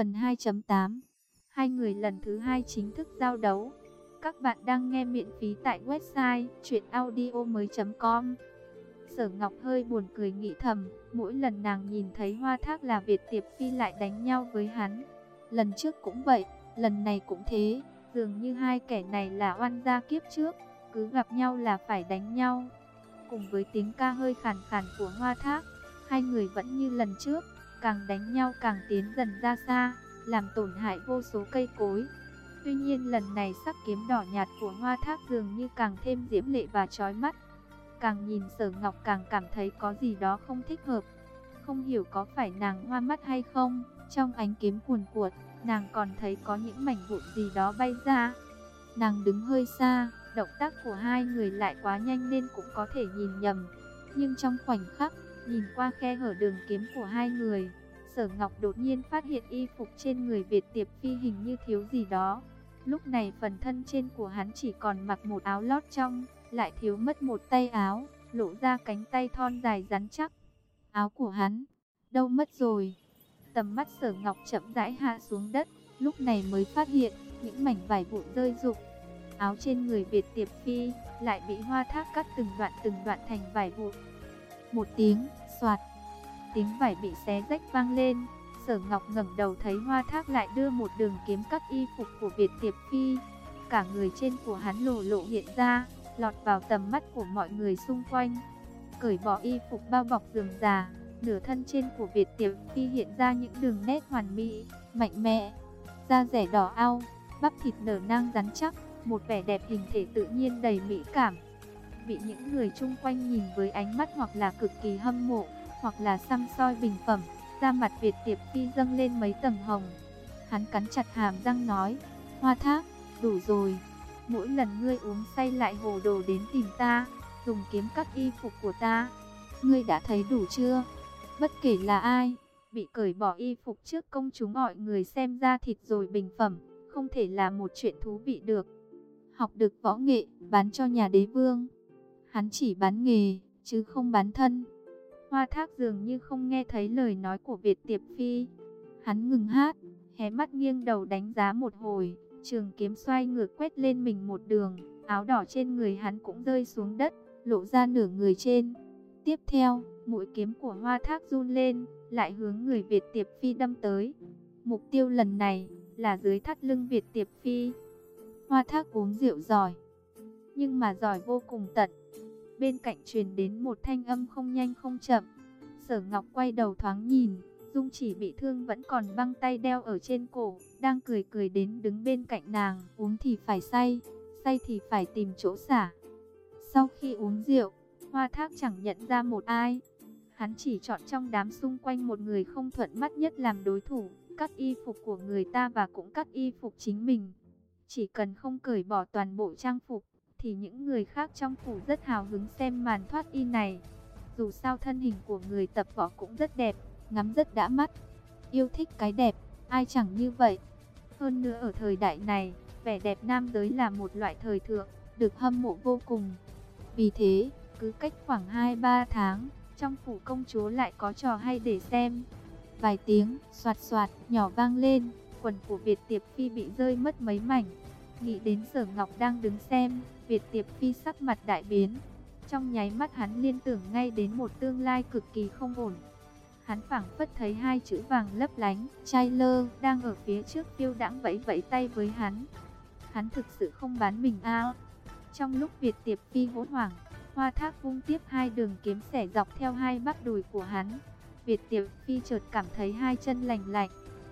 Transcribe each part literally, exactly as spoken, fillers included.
Phần hai chấm tám. Hai người lần thứ hai chính thức giao đấu. Các bạn đang nghe miễn phí tại website truyện audio mới chấm com. Sở Ngọc hơi buồn cười nghĩ thầm, mỗi lần nàng nhìn thấy Hoa Thác là Việt Tiệp Phi lại đánh nhau với hắn. Lần trước cũng vậy, lần này cũng thế, dường như hai kẻ này là oan gia kiếp trước, cứ gặp nhau là phải đánh nhau. Cùng với tiếng ca hơi khàn khàn của Hoa Thác, hai người vẫn như lần trước, càng đánh nhau càng tiến dần ra xa, làm tổn hại vô số cây cối. Tuy nhiên lần này sắc kiếm đỏ nhạt của Hoa Thác dường như càng thêm diễm lệ và chói mắt. Càng nhìn Sở Ngọc càng cảm thấy có gì đó không thích hợp. Không hiểu có phải nàng hoa mắt hay không, trong ánh kiếm cuồn cuộn, nàng còn thấy có những mảnh vụn gì đó bay ra. Nàng đứng hơi xa, động tác của hai người lại quá nhanh nên cũng có thể nhìn nhầm. Nhưng trong khoảnh khắc, nhìn qua khe hở đường kiếm của hai người, Sở Ngọc đột nhiên phát hiện y phục trên người Việt Tiệp Phi hình như thiếu gì đó. Lúc này phần thân trên của hắn chỉ còn mặc một áo lót trong, lại thiếu mất một tay áo, lộ ra cánh tay thon dài rắn chắc. Áo của hắn, đâu mất rồi? Tầm mắt Sở Ngọc chậm rãi hạ xuống đất, lúc này mới phát hiện, những mảnh vải vụn rơi rụng. Áo trên người Việt Tiệp Phi, lại bị Hoa Thác cắt từng đoạn từng đoạn thành vải vụn. Một tiếng, xoạt, tiếng vải bị xé rách vang lên. Sở Ngọc ngẩng đầu thấy Hoa Thác lại đưa một đường kiếm cắt y phục của Việt Tiệp Phi. Cả người trên của hắn lồ lộ hiện ra, lọt vào tầm mắt của mọi người xung quanh. Cởi bỏ y phục bao bọc rườm rà, nửa thân trên của Việt Tiệp Phi hiện ra những đường nét hoàn mỹ, mạnh mẽ. Da dẻ đỏ au, bắp thịt nở nang rắn chắc, một vẻ đẹp hình thể tự nhiên đầy mỹ cảm. Bị những người chung quanh nhìn với ánh mắt hoặc là cực kỳ hâm mộ, hoặc là săm soi bình phẩm, da mặt Việt Tiệp Phi dâng lên mấy tầng hồng. Hắn cắn chặt hàm răng nói, Hoa Thác, đủ rồi. Mỗi lần ngươi uống say lại hồ đồ đến tìm ta, dùng kiếm cắt y phục của ta. Ngươi đã thấy đủ chưa? Bất kể là ai, bị cởi bỏ y phục trước công chúng mọi người xem da thịt rồi bình phẩm, không thể là một chuyện thú vị được. Học được võ nghệ, bán cho nhà đế vương. Hắn chỉ bán nghề, chứ không bán thân. Hoa Thác dường như không nghe thấy lời nói của Việt Tiệp Phi. Hắn ngừng hát, hé mắt nghiêng đầu đánh giá một hồi, trường kiếm xoay ngược quét lên mình một đường, áo đỏ trên người hắn cũng rơi xuống đất, lộ ra nửa người trên. Tiếp theo, mũi kiếm của Hoa Thác run lên, lại hướng người Việt Tiệp Phi đâm tới. Mục tiêu lần này là dưới thắt lưng Việt Tiệp Phi. Hoa Thác uống rượu giỏi, nhưng mà giỏi vô cùng tận. Bên cạnh truyền đến một thanh âm không nhanh không chậm. Sở Ngọc quay đầu thoáng nhìn, Dung Chỉ bị thương vẫn còn băng tay đeo ở trên cổ, đang cười cười đến đứng bên cạnh nàng. Uống thì phải say, say thì phải tìm chỗ xả. Sau khi uống rượu, Hoa Thác chẳng nhận ra một ai. Hắn chỉ chọn trong đám xung quanh một người không thuận mắt nhất làm đối thủ, cắt y phục của người ta và cũng cắt y phục chính mình. Chỉ cần không cởi bỏ toàn bộ trang phục, thì những người khác trong phủ rất hào hứng xem màn thoát y này. Dù sao thân hình của người tập võ cũng rất đẹp, ngắm rất đã mắt. Yêu thích cái đẹp, ai chẳng như vậy. Hơn nữa ở thời đại này, vẻ đẹp nam giới là một loại thời thượng, được hâm mộ vô cùng. Vì thế, cứ cách khoảng hai ba tháng, trong phủ công chúa lại có trò hay để xem. Vài tiếng, soạt soạt, nhỏ vang lên, quần của Việt Tiệp Phi bị rơi mất mấy mảnh. Nghĩ đến Sở Ngọc đang đứng xem, Việt Tiệp Phi sắc mặt đại biến. Trong nháy mắt hắn liên tưởng ngay đến một tương lai cực kỳ không ổn. Hắn phảng phất thấy hai chữ vàng lấp lánh, Tyler, đang ở phía trước phiêu đãng vẫy vẫy tay với hắn. Hắn thực sự không bán mình à? Trong lúc Việt Tiệp Phi hốt hoảng, Hoa Thác vung tiếp hai đường kiếm xẻ dọc theo hai bắp đùi của hắn. Việt Tiệp Phi chợt cảm thấy hai chân lành lạnh.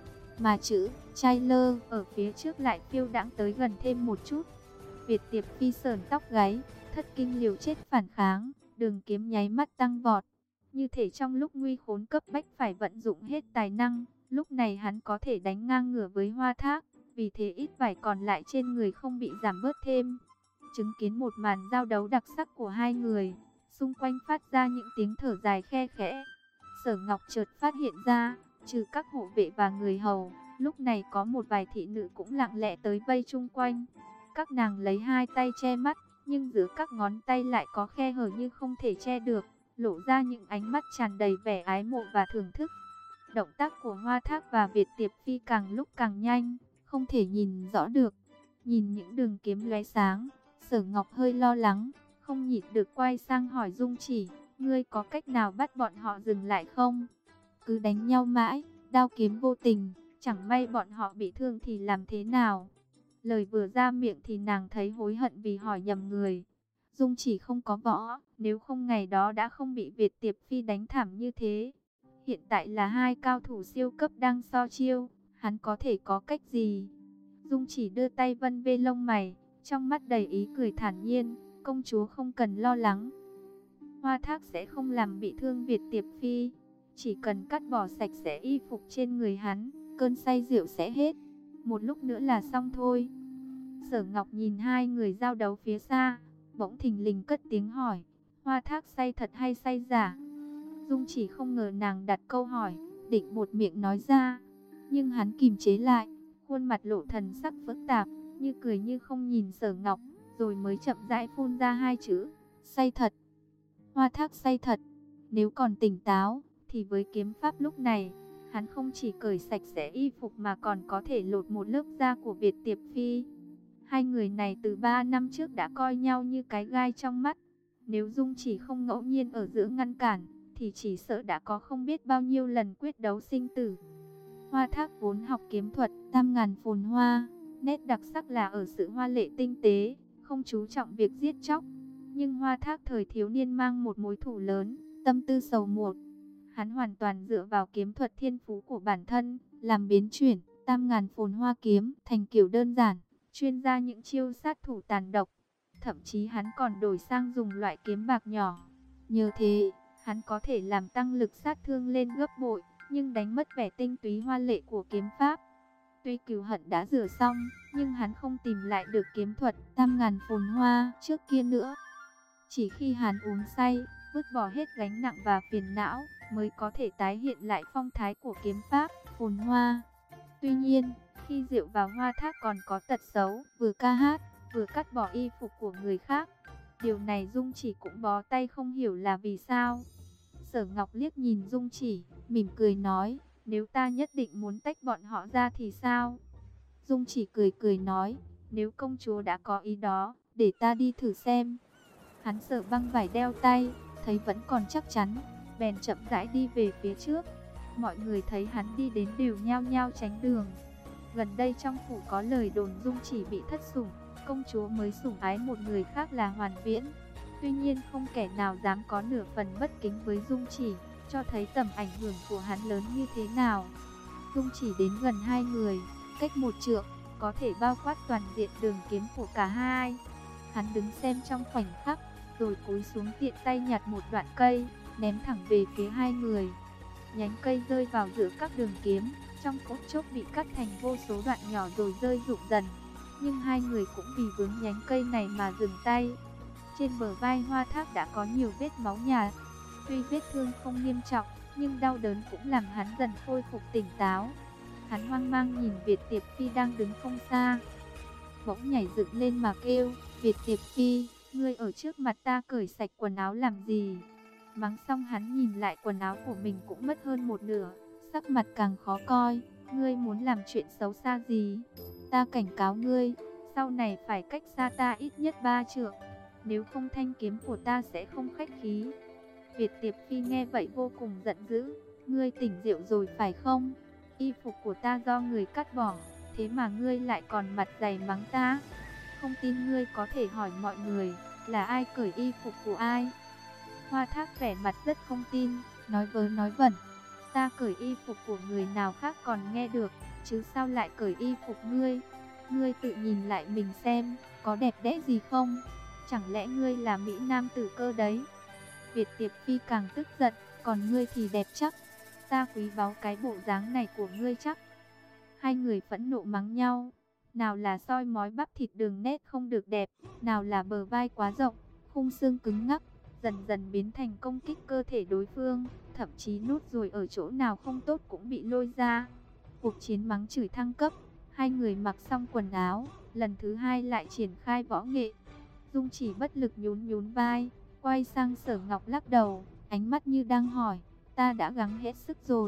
Mà chữ Tyler ở phía trước lại phiêu đãng tới gần thêm một chút. Việt Tiệp Phi sờn tóc gáy, thất kinh liều chết phản kháng, đường kiếm nháy mắt tăng vọt. Như thể trong lúc nguy khốn cấp bách phải vận dụng hết tài năng, lúc này hắn có thể đánh ngang ngửa với Hoa Thác, vì thế ít vải còn lại trên người không bị giảm bớt thêm. Chứng kiến một màn giao đấu đặc sắc của hai người, xung quanh phát ra những tiếng thở dài khe khẽ. Sở Ngọc chợt phát hiện ra, trừ các hộ vệ và người hầu, lúc này có một vài thị nữ cũng lặng lẽ tới vây chung quanh. Các nàng lấy hai tay che mắt, nhưng giữa các ngón tay lại có khe hở như không thể che được, lộ ra những ánh mắt tràn đầy vẻ ái mộ và thưởng thức. Động tác của Hoa Thác và Việt Tiệp Phi càng lúc càng nhanh, không thể nhìn rõ được. Nhìn những đường kiếm lóe sáng, Sở Ngọc hơi lo lắng, không nhịn được quay sang hỏi Dung Chỉ, ngươi có cách nào bắt bọn họ dừng lại không? Cứ đánh nhau mãi, đao kiếm vô tình, chẳng may bọn họ bị thương thì làm thế nào? Lời vừa ra miệng thì nàng thấy hối hận vì hỏi nhầm người. Dung Chỉ không có võ, nếu không ngày đó đã không bị Việt Tiệp Phi đánh thảm như thế. Hiện tại là hai cao thủ siêu cấp đang so chiêu, hắn có thể có cách gì? Dung Chỉ đưa tay vân vê lông mày, trong mắt đầy ý cười thản nhiên, công chúa không cần lo lắng. Hoa Thác sẽ không làm bị thương Việt Tiệp Phi, chỉ cần cắt bỏ sạch sẽ y phục trên người hắn, cơn say rượu sẽ hết, một lúc nữa là xong thôi. Sở Ngọc nhìn hai người giao đấu phía xa, bỗng thình lình cất tiếng hỏi, Hoa Thác say thật hay say giả? Dung Chỉ không ngờ nàng đặt câu hỏi, định buột miệng nói ra, nhưng hắn kìm chế lại, khuôn mặt lộ thần sắc phức tạp, như cười như không nhìn Sở Ngọc, rồi mới chậm rãi phun ra hai chữ, say thật. Hoa Thác say thật, nếu còn tỉnh táo, thì với kiếm pháp lúc này, hắn không chỉ cởi sạch sẽ y phục mà còn có thể lột một lớp da của Việt Tiệp Phi. Hai người này từ ba năm trước đã coi nhau như cái gai trong mắt. Nếu Dung Chỉ không ngẫu nhiên ở giữa ngăn cản, thì chỉ sợ đã có không biết bao nhiêu lần quyết đấu sinh tử. Hoa Thác vốn học kiếm thuật, tam ngàn phồn hoa, nét đặc sắc là ở sự hoa lệ tinh tế, không chú trọng việc giết chóc. Nhưng Hoa Thác thời thiếu niên mang một mối thù lớn, tâm tư sầu muộn. Hắn hoàn toàn dựa vào kiếm thuật thiên phú của bản thân, làm biến chuyển tam ngàn phồn hoa kiếm thành kiểu đơn giản, chuyên ra những chiêu sát thủ tàn độc. Thậm chí hắn còn đổi sang dùng loại kiếm bạc nhỏ. Nhờ thế, hắn có thể làm tăng lực sát thương lên gấp bội, nhưng đánh mất vẻ tinh túy hoa lệ của kiếm pháp. Tuy cừu hận đã rửa xong, nhưng hắn không tìm lại được kiếm thuật tam ngàn phồn hoa trước kia nữa. Chỉ khi hắn uống say, vứt bỏ hết gánh nặng và phiền não, mới có thể tái hiện lại phong thái của kiếm pháp phồn hoa. Tuy nhiên, khi rượu vào, Hoa Thác còn có tật xấu, vừa ca hát, vừa cắt bỏ y phục của người khác. Điều này Dung Chỉ cũng bó tay không hiểu là vì sao. Sở Ngọc liếc nhìn Dung Chỉ, mỉm cười nói, nếu ta nhất định muốn tách bọn họ ra thì sao? Dung Chỉ cười cười nói, nếu công chúa đã có ý đó, để ta đi thử xem. Hắn sờ băng vải đeo tay, thấy vẫn còn chắc chắn, bèn chậm rãi đi về phía trước. Mọi người thấy hắn đi đến đều nhao nhao tránh đường. Gần đây trong phủ có lời đồn Dung Chỉ bị thất sủng, công chúa mới sủng ái một người khác là Hoàn Viễn. Tuy nhiên không kẻ nào dám có nửa phần bất kính với Dung Chỉ, cho thấy tầm ảnh hưởng của hắn lớn như thế nào. Dung Chỉ đến gần hai người, cách một trượng, có thể bao quát toàn diện đường kiếm của cả hai. Hắn đứng xem trong khoảnh khắc, rồi cúi xuống tiện tay nhặt một đoạn cây, ném thẳng về phía hai người. Nhánh cây rơi vào giữa các đường kiếm, trong phút chốc bị cắt thành vô số đoạn nhỏ rồi rơi rụng dần. Nhưng hai người cũng vì vướng nhánh cây này mà dừng tay. Trên bờ vai Hoa Thác đã có nhiều vết máu nhạt. Tuy vết thương không nghiêm trọng, nhưng đau đớn cũng làm hắn dần khôi phục tỉnh táo. Hắn hoang mang nhìn Việt Tiệp Phi đang đứng không xa, bỗng nhảy dựng lên mà kêu, Việt Tiệp Phi, ngươi ở trước mặt ta cởi sạch quần áo làm gì? Mắng xong hắn nhìn lại quần áo của mình cũng mất hơn một nửa, sắc mặt càng khó coi, ngươi muốn làm chuyện xấu xa gì? Ta cảnh cáo ngươi, sau này phải cách xa ta ít nhất ba trượng, nếu không thanh kiếm của ta sẽ không khách khí. Việt Tiệp Phi nghe vậy vô cùng giận dữ, ngươi tỉnh rượu rồi phải không? Y phục của ta do người cắt bỏ, thế mà ngươi lại còn mặt dày mắng ta. Không tin ngươi có thể hỏi mọi người, là ai cởi y phục của ai? Hoa Thác vẻ mặt rất không tin, nói vớ nói vẩn. Ta cởi y phục của người nào khác còn nghe được, chứ sao lại cởi y phục ngươi? Ngươi tự nhìn lại mình xem, có đẹp đẽ gì không? Chẳng lẽ ngươi là Mỹ Nam tử cơ đấy? Việt Tiệp Phi càng tức giận, còn ngươi thì đẹp chắc. Ta quý báu cái bộ dáng này của ngươi chắc. Hai người phẫn nộ mắng nhau. Nào là soi mói bắp thịt đường nét không được đẹp, nào là bờ vai quá rộng, khung xương cứng ngắc, dần dần biến thành công kích cơ thể đối phương. Thậm chí nút ruồi ở chỗ nào không tốt cũng bị lôi ra. Cuộc chiến mắng chửi thăng cấp. Hai người mặc xong quần áo, lần thứ hai lại triển khai võ nghệ. Dung Chỉ bất lực nhún nhún vai, quay sang Sở Ngọc lắc đầu, ánh mắt như đang hỏi, ta đã gắng hết sức rồi,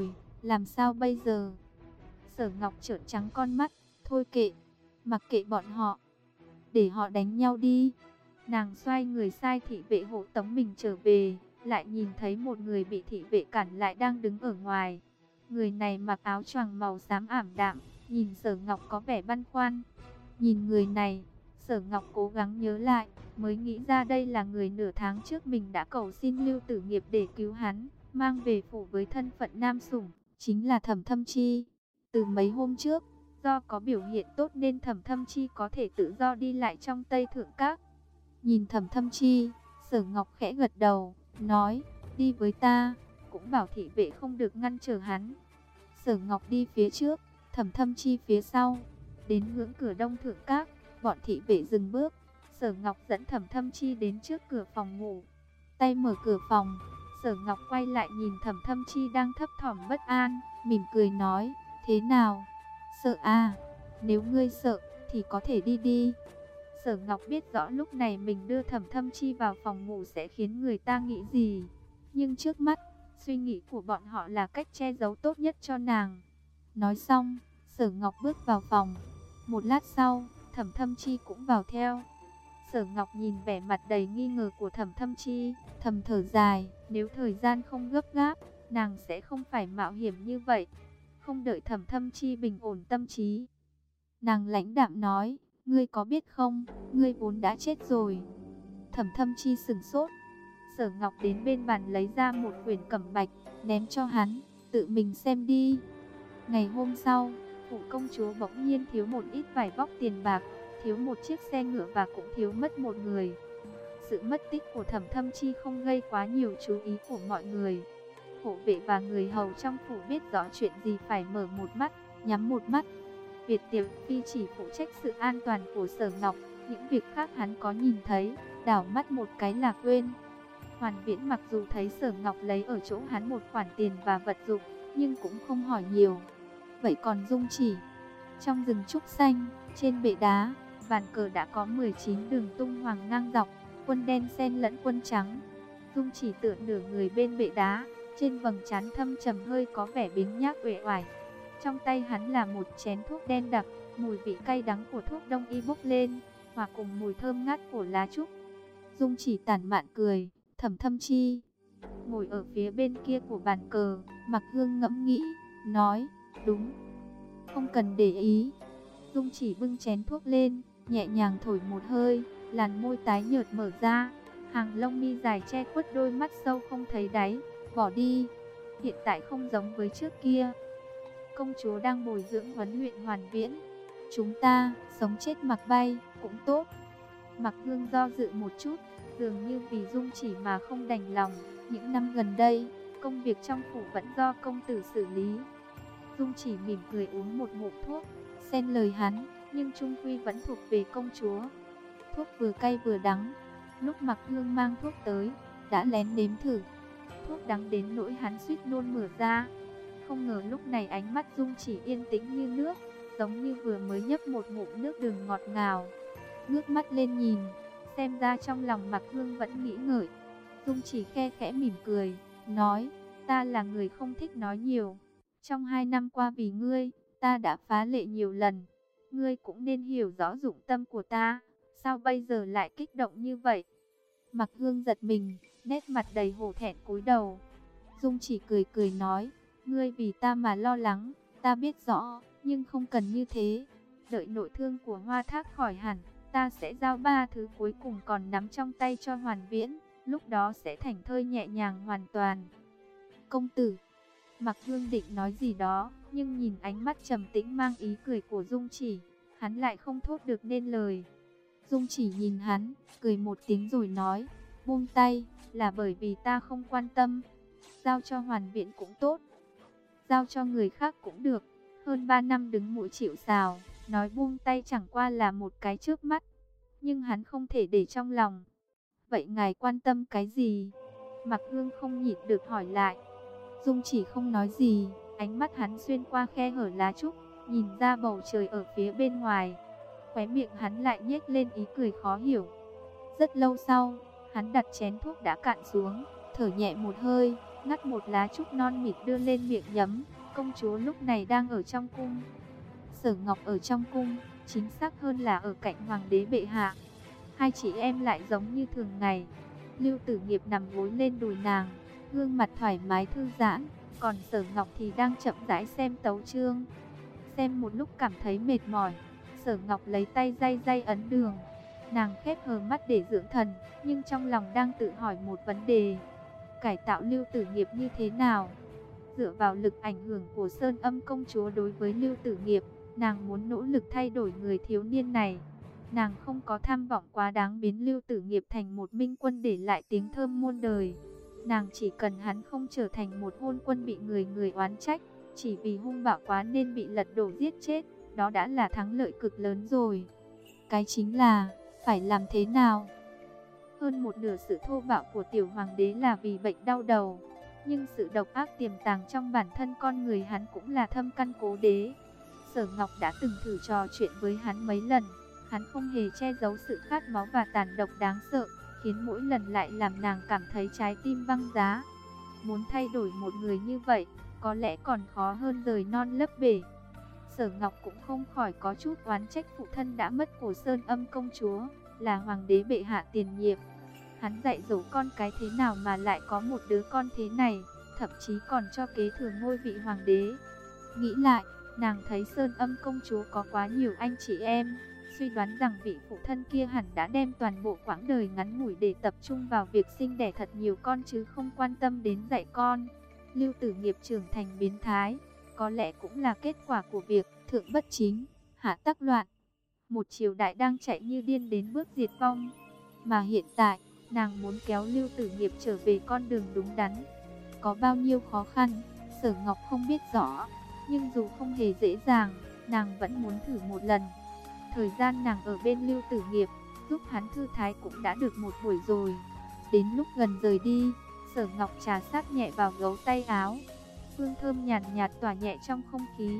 Làm sao bây giờ? Sở Ngọc trợn trắng con mắt. Thôi kệ, mặc kệ bọn họ, để họ đánh nhau đi. Nàng xoay người sai thị vệ hộ tống mình trở về, lại nhìn thấy một người bị thị vệ cản lại đang đứng ở ngoài. Người này mặc áo choàng màu xám ảm đạm, nhìn Sở Ngọc có vẻ băn khoăn. Nhìn người này, Sở Ngọc cố gắng nhớ lại, mới nghĩ ra đây là người nửa tháng trước mình đã cầu xin Lưu Tử Nghiệp để cứu hắn, mang về phủ với thân phận nam sủng, chính là Thẩm Thâm Chi. Từ mấy hôm trước, do có biểu hiện tốt nên Thẩm Thâm Chi có thể tự do đi lại trong Tây Thượng Các. Nhìn Thẩm Thâm Chi, Sở Ngọc khẽ gật đầu, nói, đi với ta, cũng bảo thị vệ không được ngăn trở hắn. Sở Ngọc đi phía trước, Thẩm Thâm Chi phía sau, đến ngưỡng cửa Đông Thượng Các, bọn thị vệ dừng bước. Sở Ngọc dẫn Thẩm Thâm Chi đến trước cửa phòng ngủ, tay mở cửa phòng. Sở Ngọc quay lại nhìn Thẩm Thâm Chi đang thấp thỏm bất an, mỉm cười nói, thế nào? Sợ à? Nếu ngươi sợ, thì có thể đi đi. Sở Ngọc biết rõ lúc này mình đưa Thẩm Thâm Chi vào phòng ngủ sẽ khiến người ta nghĩ gì. Nhưng trước mắt, suy nghĩ của bọn họ là cách che giấu tốt nhất cho nàng. Nói xong, Sở Ngọc bước vào phòng. Một lát sau, Thẩm Thâm Chi cũng vào theo. Sở Ngọc nhìn vẻ mặt đầy nghi ngờ của Thẩm Thâm Chi, thầm thở dài, nếu thời gian không gấp gáp, nàng sẽ không phải mạo hiểm như vậy. Không đợi Thẩm Thâm Chi bình ổn tâm trí, nàng lãnh đạm nói, ngươi có biết không, ngươi vốn đã chết rồi. Thẩm Thâm Chi sững sốt. Sở Ngọc đến bên bàn lấy ra một quyển cẩm bạch, ném cho hắn, tự mình xem đi. Ngày hôm sau, phủ công chúa bỗng nhiên thiếu một ít vải vóc tiền bạc, thiếu một chiếc xe ngựa và cũng thiếu mất một người. Sự mất tích của Thẩm Thâm Chi không gây quá nhiều chú ý của mọi người. Hộ vệ và người hầu trong phủ biết rõ chuyện gì phải mở một mắt, nhắm một mắt. Việt Tiểu Phi chỉ phụ trách sự an toàn của Sở Ngọc, những việc khác hắn có nhìn thấy, đảo mắt một cái là quên. Hoàn Viễn mặc dù thấy Sở Ngọc lấy ở chỗ hắn một khoản tiền và vật dụng, nhưng cũng không hỏi nhiều. Vậy còn Dung Chỉ? Trong rừng trúc xanh, trên bệ đá, vàn cờ đã có mười chín đường tung hoàng ngang dọc, quân đen xen lẫn quân trắng. Dung Chỉ tựa nửa người bên bệ đá, trên vầng trán thâm trầm hơi có vẻ biếng nhác uể oải. Trong tay hắn là một chén thuốc đen đặc, mùi vị cay đắng của thuốc đông y bốc lên, hòa cùng mùi thơm ngát của lá trúc. Dung Chỉ tản mạn cười, Thẩm Thâm Chi ngồi ở phía bên kia của bàn cờ, Mặc Hương ngẫm nghĩ, nói, đúng, không cần để ý. Dung Chỉ bưng chén thuốc lên, nhẹ nhàng thổi một hơi, làn môi tái nhợt mở ra, hàng lông mi dài che khuất đôi mắt sâu không thấy đáy, bỏ đi. Hiện tại không giống với trước kia. Công chúa đang bồi dưỡng huấn luyện Hoàn Viễn. Chúng ta, sống chết mặc bay, cũng tốt. Mặc Hương do dự một chút, dường như vì Dung Chỉ mà không đành lòng. Những năm gần đây, công việc trong phủ vẫn do công tử xử lý. Dung Chỉ mỉm cười uống một ngụm thuốc, xen lời hắn, nhưng chung quy vẫn thuộc về công chúa. Thuốc vừa cay vừa đắng. Lúc Mặc Hương mang thuốc tới, đã lén nếm thử. Thuốc đắng đến nỗi hắn suýt nôn mửa ra. Không ngờ lúc này ánh mắt Dung Chỉ yên tĩnh như nước, giống như vừa mới nhấp một ngụm nước đường ngọt ngào. Ngước mắt lên nhìn, xem ra trong lòng Mặc Hương vẫn nghĩ ngợi. Dung Chỉ khe khẽ mỉm cười, nói, ta là người không thích nói nhiều. Trong hai năm qua vì ngươi, ta đã phá lệ nhiều lần. Ngươi cũng nên hiểu rõ dụng tâm của ta. Sao bây giờ lại kích động như vậy? Mặc Hương giật mình, nét mặt đầy hổ thẹn cúi đầu. Dung Chỉ cười cười nói, ngươi vì ta mà lo lắng, ta biết rõ, nhưng không cần như thế. Đợi nội thương của Hoa Thác khỏi hẳn, ta sẽ giao ba thứ cuối cùng còn nắm trong tay cho Hoàn Viễn, lúc đó sẽ thảnh thơi nhẹ nhàng hoàn toàn. Công tử. Mặc Hương định nói gì đó, nhưng nhìn ánh mắt trầm tĩnh mang ý cười của Dung Chỉ, hắn lại không thốt được nên lời. Dung Chỉ nhìn hắn, cười một tiếng rồi nói, buông tay, là bởi vì ta không quan tâm. Giao cho Hoàn Viễn cũng tốt, giao cho người khác cũng được. Hơn ba năm đứng mũi chịu sào, nói buông tay chẳng qua là một cái chớp mắt, nhưng hắn không thể để trong lòng. Vậy ngài quan tâm cái gì? Mặc Hương không nhịn được hỏi lại. Dung Chỉ không nói gì, ánh mắt hắn xuyên qua khe hở lá trúc, nhìn ra bầu trời ở phía bên ngoài. Khóe miệng hắn lại nhếch lên ý cười khó hiểu. Rất lâu sau, hắn đặt chén thuốc đã cạn xuống, thở nhẹ một hơi, ngắt một lá trúc non mịn đưa lên miệng nhấm. công chúa lúc này đang ở trong cung. Sở Ngọc ở trong cung, chính xác hơn là ở cạnh hoàng đế bệ hạ. Hai chị em lại giống như thường ngày. Lưu Tử Nghiệp nằm gối lên đùi nàng, gương mặt thoải mái thư giãn, còn Sở Ngọc thì đang chậm rãi xem tấu chương. Xem một lúc cảm thấy mệt mỏi, Sở Ngọc lấy tay day day ấn đường. Nàng khép hờ mắt để dưỡng thần, nhưng trong lòng đang tự hỏi một vấn đề. Cải tạo Lưu Tử Nghiệp như thế nào? Dựa vào lực ảnh hưởng của Sơn Âm công chúa đối với Lưu Tử Nghiệp, nàng muốn nỗ lực thay đổi người thiếu niên này. Nàng không có tham vọng quá đáng biến Lưu Tử Nghiệp thành một minh quân để lại tiếng thơm muôn đời. Nàng chỉ cần hắn không trở thành một hôn quân bị người người oán trách, chỉ vì hung bạo quá nên bị lật đổ giết chết, đó đã là thắng lợi cực lớn rồi. Cái chính là, phải làm thế nào? Hơn một nửa sự thô bạo của tiểu hoàng đế là vì bệnh đau đầu, nhưng sự độc ác tiềm tàng trong bản thân con người hắn cũng là thâm căn cố đế. Sở Ngọc đã từng thử trò chuyện với hắn mấy lần, hắn không hề che giấu sự khát máu và tàn độc đáng sợ, khiến mỗi lần lại làm nàng cảm thấy trái tim băng giá. Muốn thay đổi một người như vậy, có lẽ còn khó hơn rời non lấp bể. Sở Ngọc cũng không khỏi có chút oán trách phụ thân đã mất của Sơn Âm công chúa, là hoàng đế bệ hạ tiền nhiệm. Hắn dạy dỗ con cái thế nào mà lại có một đứa con thế này, thậm chí còn cho kế thừa ngôi vị hoàng đế. Nghĩ lại, nàng thấy Sơn Âm công chúa có quá nhiều anh chị em, suy đoán rằng vị phụ thân kia hẳn đã đem toàn bộ quãng đời ngắn ngủi để tập trung vào việc sinh đẻ thật nhiều con chứ không quan tâm đến dạy con. Lưu Tử Nghiệp trưởng thành biến thái, có lẽ cũng là kết quả của việc thượng bất chính, hạ tắc loạn. Một triều đại đang chạy như điên đến bước diệt vong, mà hiện tại, nàng muốn kéo Lưu Tử Nghiệp trở về con đường đúng đắn. Có bao nhiêu khó khăn, Sở Ngọc không biết rõ, nhưng dù không hề dễ dàng, nàng vẫn muốn thử một lần. Thời gian nàng ở bên Lưu Tử Nghiệp, giúp hắn thư thái cũng đã được một buổi rồi. Đến lúc gần rời đi, Sở Ngọc trà sát nhẹ vào gấu tay áo, hương thơm nhàn nhạt, nhạt tỏa nhẹ trong không khí.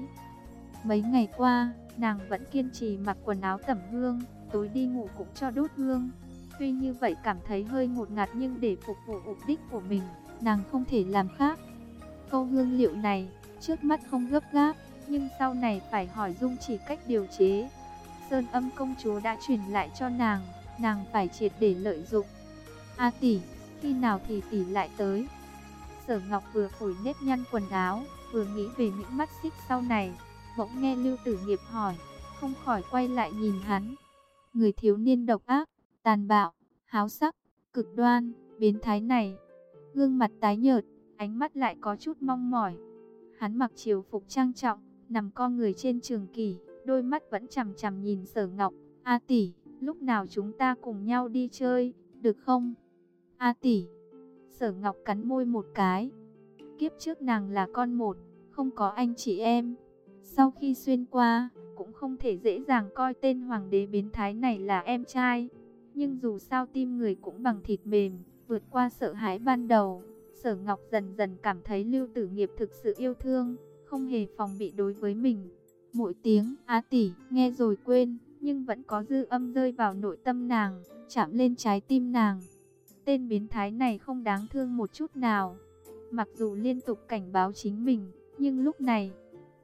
Mấy ngày qua, nàng vẫn kiên trì mặc quần áo tẩm hương, tối đi ngủ cũng cho đốt hương. Tuy như vậy cảm thấy hơi ngột ngạt, nhưng để phục vụ mục đích của mình, nàng không thể làm khác. Câu hương liệu này, trước mắt không gấp gáp, nhưng sau này phải hỏi Dung Chỉ cách điều chế. Sơn Âm công chúa đã truyền lại cho nàng, nàng phải triệt để lợi dụng. A tỷ, khi nào thì tỷ lại tới? Sở Ngọc vừa phủi nếp nhăn quần áo, vừa nghĩ về những mắt xích sau này, bỗng nghe Lưu Tử Nghiệp hỏi, không khỏi quay lại nhìn hắn. Người thiếu niên độc ác, tàn bạo, háo sắc, cực đoan, biến thái này, gương mặt tái nhợt, ánh mắt lại có chút mong mỏi. Hắn mặc triều phục trang trọng, nằm co người trên trường kỷ, đôi mắt vẫn chằm chằm nhìn Sở Ngọc. A tỷ, lúc nào chúng ta cùng nhau đi chơi, được không? A tỷ. Sở Ngọc cắn môi một cái. Kiếp trước nàng là con một, không có anh chị em. Sau khi xuyên qua, cũng không thể dễ dàng coi tên hoàng đế biến thái này là em trai. Nhưng dù sao tim người cũng bằng thịt mềm, vượt qua sợ hãi ban đầu, Sở Ngọc dần dần cảm thấy Lưu Tử Nghiệp thực sự yêu thương, không hề phòng bị đối với mình. Mỗi tiếng "á tỷ" nghe rồi quên, nhưng vẫn có dư âm rơi vào nội tâm nàng, chạm lên trái tim nàng. Tên biến thái này không đáng thương một chút nào. Mặc dù liên tục cảnh báo chính mình, nhưng lúc này,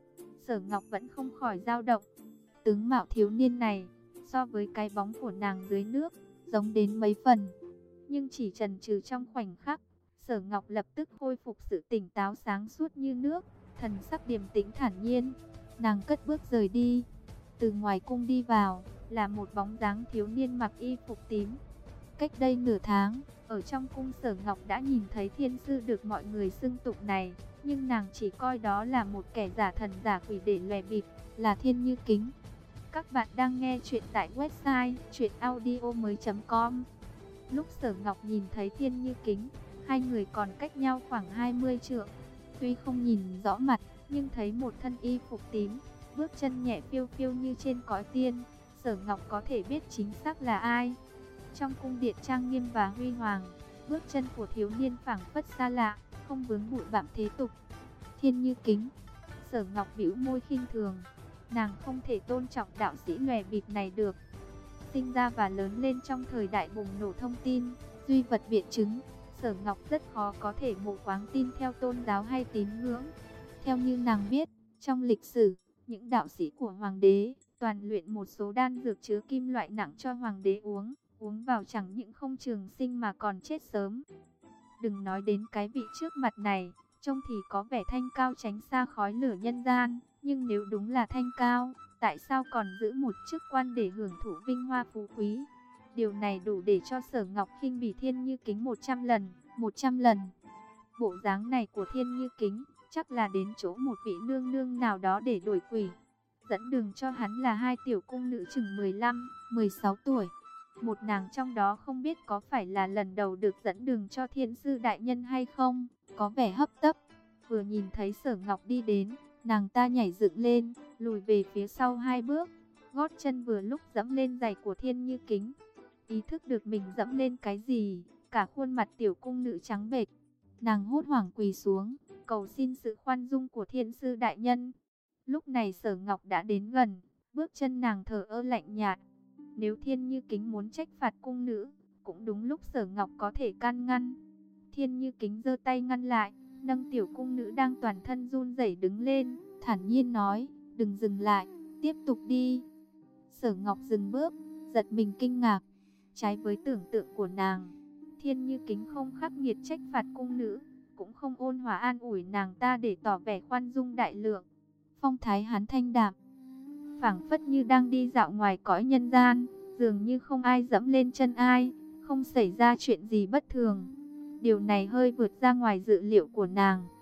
Sở Ngọc vẫn không khỏi dao động. Tướng mạo thiếu niên này, so với cái bóng của nàng dưới nước, giống đến mấy phần. Nhưng chỉ chần chừ trong khoảnh khắc, Sở Ngọc lập tức khôi phục sự tỉnh táo sáng suốt như nước, thần sắc điềm tĩnh thản nhiên. Nàng cất bước rời đi. Từ ngoài cung đi vào, là một bóng dáng thiếu niên mặc y phục tím. Cách đây nửa tháng, ở trong cung Sở Ngọc đã nhìn thấy thiên sư được mọi người xưng tụng này, nhưng nàng chỉ coi đó là một kẻ giả thần giả quỷ để lòe bịp, là Thiên Như Kính. Các bạn đang nghe chuyện tại website truyện audio mới chấm com. Lúc Sở Ngọc nhìn thấy Thiên Như Kính, hai người còn cách nhau khoảng hai mươi trượng. Tuy không nhìn rõ mặt, nhưng thấy một thân y phục tím, bước chân nhẹ phiêu phiêu như trên cõi tiên, Sở Ngọc có thể biết chính xác là ai. Trong cung điện trang nghiêm và huy hoàng, bước chân của thiếu niên phảng phất xa lạ, không vướng bụi bặm thế tục. Thiên Như Kính. Sở Ngọc bĩu môi khinh thường, nàng không thể tôn trọng đạo sĩ lòe bịp này được. Sinh ra và lớn lên trong thời đại bùng nổ thông tin, duy vật biện chứng, Sở Ngọc rất khó có thể mù quáng tin theo tôn giáo hay tín ngưỡng. Theo như nàng biết, trong lịch sử, những đạo sĩ của hoàng đế toàn luyện một số đan dược chứa kim loại nặng cho hoàng đế uống, uống vào chẳng những không trường sinh mà còn chết sớm. Đừng nói đến cái vị trước mặt này, trông thì có vẻ thanh cao tránh xa khói lửa nhân gian, nhưng nếu đúng là thanh cao, tại sao còn giữ một chức quan để hưởng thụ vinh hoa phú quý? Điều này đủ để cho Sở Ngọc khinh bỉ Thiên Như Kính một trăm lần, một trăm lần. Bộ dáng này của Thiên Như Kính, chắc là đến chỗ một vị nương nương nào đó để đổi quỷ. Dẫn đường cho hắn là hai tiểu cung nữ chừng mười lăm, mười sáu tuổi. Một nàng trong đó không biết có phải là lần đầu được dẫn đường cho Thiên sư đại nhân hay không, có vẻ hấp tấp. Vừa nhìn thấy Sở Ngọc đi đến, nàng ta nhảy dựng lên, lùi về phía sau hai bước. Gót chân vừa lúc dẫm lên giày của Thiên Như Kính. Ý thức được mình dẫm lên cái gì, cả khuôn mặt tiểu cung nữ trắng bệch. Nàng hốt hoảng quỳ xuống, cầu xin sự khoan dung của Thiên sư đại nhân. Lúc này Sở Ngọc đã đến gần, bước chân nàng thờ ơ lạnh nhạt. Nếu Thiên Như Kính muốn trách phạt cung nữ, cũng đúng lúc Sở Ngọc có thể can ngăn. Thiên Như Kính giơ tay ngăn lại, nâng tiểu cung nữ đang toàn thân run rẩy đứng lên, thản nhiên nói, đừng dừng lại, tiếp tục đi. Sở Ngọc dừng bước, giật mình kinh ngạc, trái với tưởng tượng của nàng. Thiên Như Kính không khắc nghiệt trách phạt cung nữ, cũng không ôn hòa an ủi nàng ta để tỏ vẻ khoan dung đại lượng. Phong thái hắn thanh đạm, phảng phất như đang đi dạo ngoài cõi nhân gian, dường như không ai dẫm lên chân ai, không xảy ra chuyện gì bất thường. Điều này hơi vượt ra ngoài dự liệu của nàng.